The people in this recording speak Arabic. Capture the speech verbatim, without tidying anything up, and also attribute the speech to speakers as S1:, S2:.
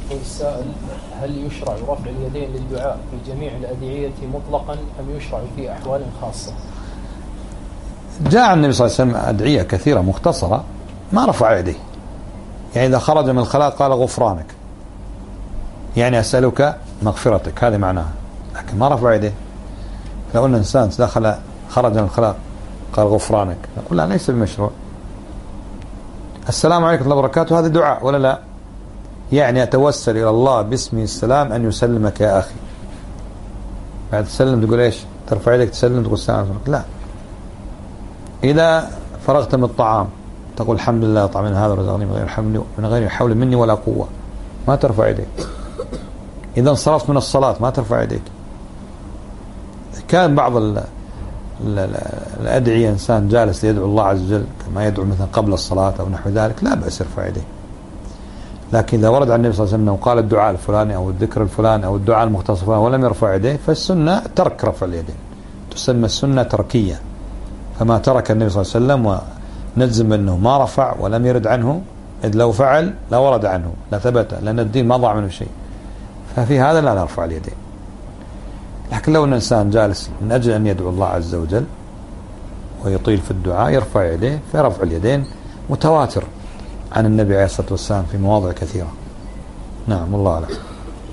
S1: والسائل: هل يشرع رفع اليدين للدعاء في جميع الأدعية مطلقا أم يشرع في أحوال خاصة؟
S2: جاء عن النبي صلى الله عليه وسلم أدعية كثيرة مختصرة ما رفع يديه، يعني إذا خرج من الخلاء قال غفرانك، يعني أسألك مغفرتك، هذه معناها، لكن ما رفع يديه. لو أن إنسان دخل خرج من الخلاء قال غفرانك، نقول لا، ليس بمشروع. السلام عليكم ورحمة الله وبركاته هذا دعاء ولا لا؟ يعني أتوسل إلى الله باسمه السلام أن يسلمك يا أخي. بعد تسلم تقول إيش؟ ترفع يدك تسلم تقول السلام عليكم؟ لا. إذا فرغت من الطعام تقول الحمد لله طعمني هذا ورزقني من غير حول من غير حول مني ولا قوة، ما ترفع يديك. إذا انصرفت من الصلاة ما ترفع يديك. كان بعض ال الأدعية إنسان جالس يدعو الله عز وجل كما يدعو مثلا قبل الصلاة أو نحو ذلك، لا بأس يرفع يديه. لكن إذا ورد عن النبي صلى الله عليه وسلم وقال الدعاء الفلاني أو الذكر الفلاني أو الدعاء المختص الفلاني ولم يرفع يديه، فالسنة ترك رفع اليدين، تسمى السنة تركية. فما ترك النبي صلى الله عليه وسلم ونجزم أنه ما رفع ولم يرد عنه، إذ لو فعل لا ورد عنه لا ثبت، لأن الدين ما ضاع منه شيء. ففي هذا لا نرفع اليدين. لكن لو أن إنسان جالس من أجل أن يدعو الله عز وجل ويطيل في الدعاء يرفع يديه، فرفع اليدين متواتر عن النبي عليه الصلاة والسلام في مواضع كثيرة. نعم، والله أعلم.